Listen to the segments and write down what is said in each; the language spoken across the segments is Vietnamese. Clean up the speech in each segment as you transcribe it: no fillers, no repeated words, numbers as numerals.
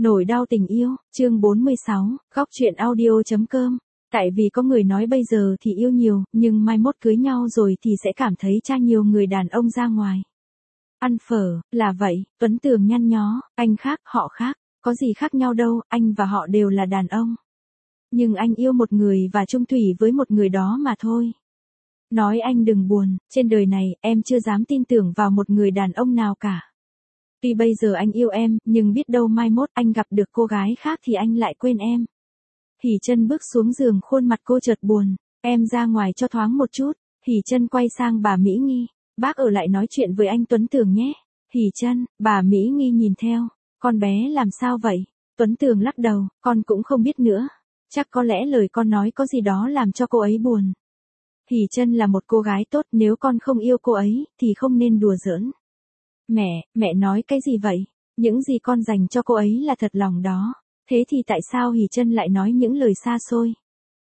Nỗi đau tình yêu, chương 46, góc truyện audio.com. Tại vì có người nói bây giờ thì yêu nhiều, nhưng mai mốt cưới nhau rồi thì sẽ cảm thấy cha nhiều người đàn ông ra ngoài. Ăn phở, là vậy, Tuấn Tường nhăn nhó, anh khác, họ khác, có gì khác nhau đâu, anh và họ đều là đàn ông. Nhưng anh yêu một người và chung thủy với một người đó mà thôi. Nói anh đừng buồn, trên đời này, em chưa dám tin tưởng vào một người đàn ông nào cả. Tuy bây giờ anh yêu em, nhưng biết đâu mai mốt anh gặp được cô gái khác thì anh lại quên em. Hỉ Chân bước xuống giường, khuôn mặt cô chợt buồn. Em ra ngoài cho thoáng một chút. Hỉ Chân quay sang bà Mỹ Nghi. Bác ở lại nói chuyện với anh Tuấn Tường nhé. Hỉ Chân, bà Mỹ Nghi nhìn theo. Con bé làm sao vậy? Tuấn Tường lắc đầu, con cũng không biết nữa. Chắc có lẽ lời con nói có gì đó làm cho cô ấy buồn. Hỉ Chân là một cô gái tốt, nếu con không yêu cô ấy, thì không nên đùa giỡn. Mẹ nói cái gì vậy? Những gì con dành cho cô ấy là thật lòng đó. Thế thì tại sao Hỉ Chân lại nói những lời xa xôi?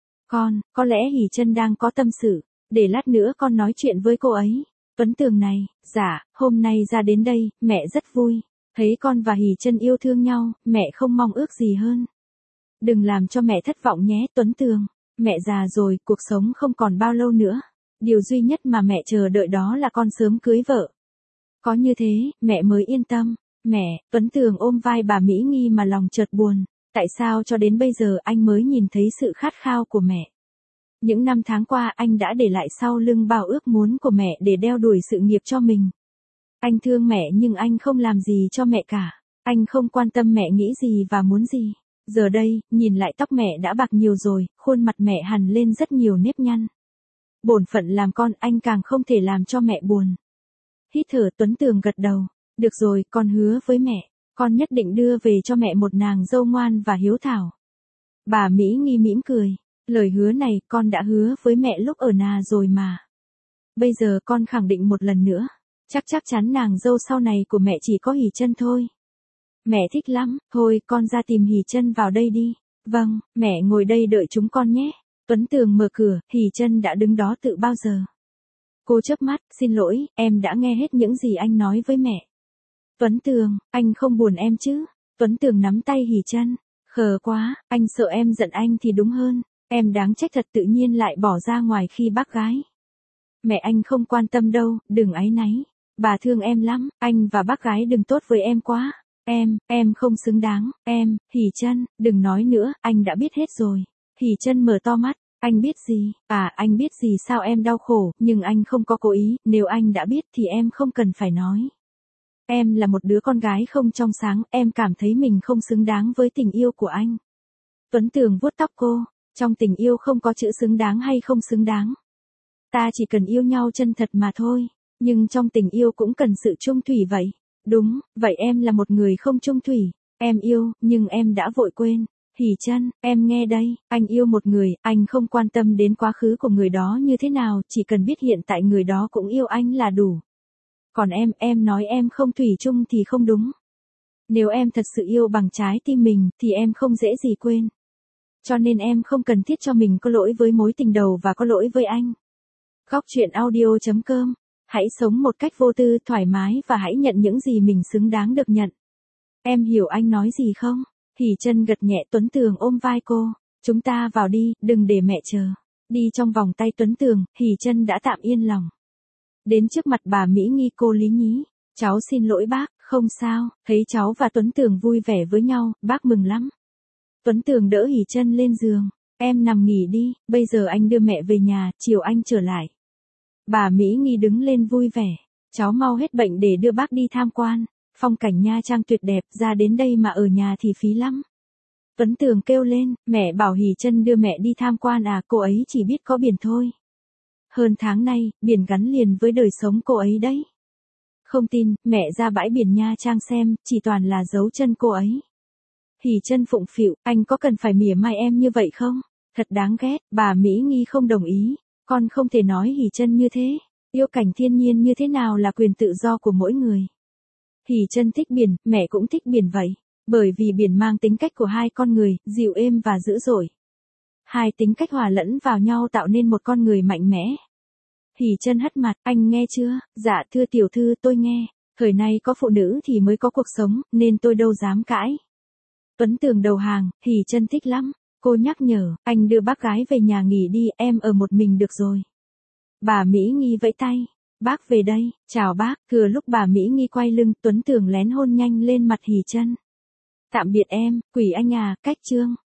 Có lẽ Hỉ Chân đang có tâm sự. Để lát nữa con nói chuyện với cô ấy. Tuấn Tường này, dạ, hôm nay ra đến đây, mẹ rất vui. Thấy con và Hỉ Chân yêu thương nhau, mẹ không mong ước gì hơn. Đừng làm cho mẹ thất vọng nhé, Tuấn Tường. Mẹ già rồi, cuộc sống không còn bao lâu nữa. Điều duy nhất mà mẹ chờ đợi đó là con sớm cưới vợ. Có như thế, mẹ mới yên tâm. Mẹ, Tuấn Tường ôm vai bà Mỹ Nghi mà lòng chợt buồn. Tại sao cho đến bây giờ anh mới nhìn thấy sự khát khao của mẹ? Những năm tháng qua anh đã để lại sau lưng bao ước muốn của mẹ để đeo đuổi sự nghiệp cho mình. Anh thương mẹ nhưng anh không làm gì cho mẹ cả. Anh không quan tâm mẹ nghĩ gì và muốn gì. Giờ đây, nhìn lại tóc mẹ đã bạc nhiều rồi, khuôn mặt mẹ hằn lên rất nhiều nếp nhăn. Bổn phận làm con anh càng không thể làm cho mẹ buồn. Hít thở, Tuấn Tường gật đầu. Được rồi, con hứa với mẹ. Con nhất định đưa về cho mẹ một nàng dâu ngoan và hiếu thảo. Bà Mỹ Nghi mỉm cười. Lời hứa này con đã hứa với mẹ lúc ở nhà rồi mà. Bây giờ con khẳng định một lần nữa. Chắc chắn nàng dâu sau này của mẹ chỉ có Hỉ Chân thôi. Mẹ thích lắm, thôi con ra tìm Hỉ Chân vào đây đi. Vâng, mẹ ngồi đây đợi chúng con nhé. Tuấn Tường mở cửa, Hỉ Chân đã đứng đó từ bao giờ. Cô chớp mắt, xin lỗi, em đã nghe hết những gì anh nói với mẹ. Tuấn Tường, anh không buồn em chứ? Tuấn Tường nắm tay Hỉ Chân. Khờ quá, anh sợ em giận anh thì đúng hơn. Em đáng trách thật, tự nhiên lại bỏ ra ngoài khi bác gái. Mẹ anh không quan tâm đâu, đừng áy náy. Bà thương em lắm, anh và bác gái đừng tốt với em quá. Em không xứng đáng, Hỉ Chân, đừng nói nữa, anh đã biết hết rồi. Hỉ Chân mở to mắt. Anh biết gì? Anh biết gì sao em đau khổ, nhưng anh không có cố ý, nếu anh đã biết thì em không cần phải nói. Em là một đứa con gái không trong sáng, em cảm thấy mình không xứng đáng với tình yêu của anh. Tuấn Tường vuốt tóc cô, trong tình yêu không có chữ xứng đáng hay không xứng đáng. Ta chỉ cần yêu nhau chân thật mà thôi, nhưng trong tình yêu cũng cần sự chung thủy vậy. Đúng, vậy em là một người không chung thủy, em yêu, nhưng em đã vội quên. Hỉ Chân, em nghe đây, anh yêu một người, anh không quan tâm đến quá khứ của người đó như thế nào, chỉ cần biết hiện tại người đó cũng yêu anh là đủ. Còn em nói em không thủy chung thì không đúng. Nếu em thật sự yêu bằng trái tim mình, thì em không dễ gì quên. Cho nên em không cần thiết cho mình có lỗi với mối tình đầu và có lỗi với anh. Góc truyện audio.com. Hãy sống một cách vô tư, thoải mái và hãy nhận những gì mình xứng đáng được nhận. Em hiểu anh nói gì không? Hỉ Chân gật nhẹ. Tuấn Tường ôm vai cô. Chúng ta vào đi, đừng để mẹ chờ. Đi trong vòng tay Tuấn Tường, Hỉ Chân đã tạm yên lòng. Đến trước mặt bà Mỹ Nghi, cô lý nhí. Cháu xin lỗi bác, không sao. Thấy cháu và Tuấn Tường vui vẻ với nhau, bác mừng lắm. Tuấn Tường đỡ Hỉ Chân lên giường. Em nằm nghỉ đi, bây giờ anh đưa mẹ về nhà, chiều anh trở lại. Bà Mỹ Nghi đứng lên vui vẻ. Cháu mau hết bệnh để đưa bác đi tham quan. Phong cảnh Nha Trang tuyệt đẹp, ra đến đây mà ở nhà thì phí lắm. Tuấn Tường kêu lên, mẹ bảo Hỉ Chân đưa mẹ đi tham quan à, cô ấy chỉ biết có biển thôi. Hơn tháng nay, biển gắn liền với đời sống cô ấy đấy. Không tin, mẹ ra bãi biển Nha Trang xem, chỉ toàn là dấu chân cô ấy. Hỉ Chân phụng phịu, anh có cần phải mỉa mai em như vậy không? Thật đáng ghét, bà Mỹ Nghi không đồng ý. Con không thể nói Hỉ Chân như thế. Yêu cảnh thiên nhiên như thế nào là quyền tự do của mỗi người. Hỉ Chân thích biển, mẹ cũng thích biển vậy. Bởi vì biển mang tính cách của hai con người, dịu êm và dữ dội. Hai tính cách hòa lẫn vào nhau tạo nên một con người mạnh mẽ. Hỉ Chân hất mặt, anh nghe chưa? Dạ thưa tiểu thư, tôi nghe. Thời nay có phụ nữ thì mới có cuộc sống, nên tôi đâu dám cãi. Tuấn Tường đầu hàng, Hỷ Chân thích lắm. Cô nhắc nhở, anh đưa bác gái về nhà nghỉ đi, em ở một mình được rồi. Bà Mỹ Nghi vẫy tay. Bác về đây, chào bác. Thừa lúc bà Mỹ Nghi quay lưng, Tuấn Tường lén hôn nhanh lên mặt Hỷ Chân. Tạm biệt em, quỷ anh à, cách chương.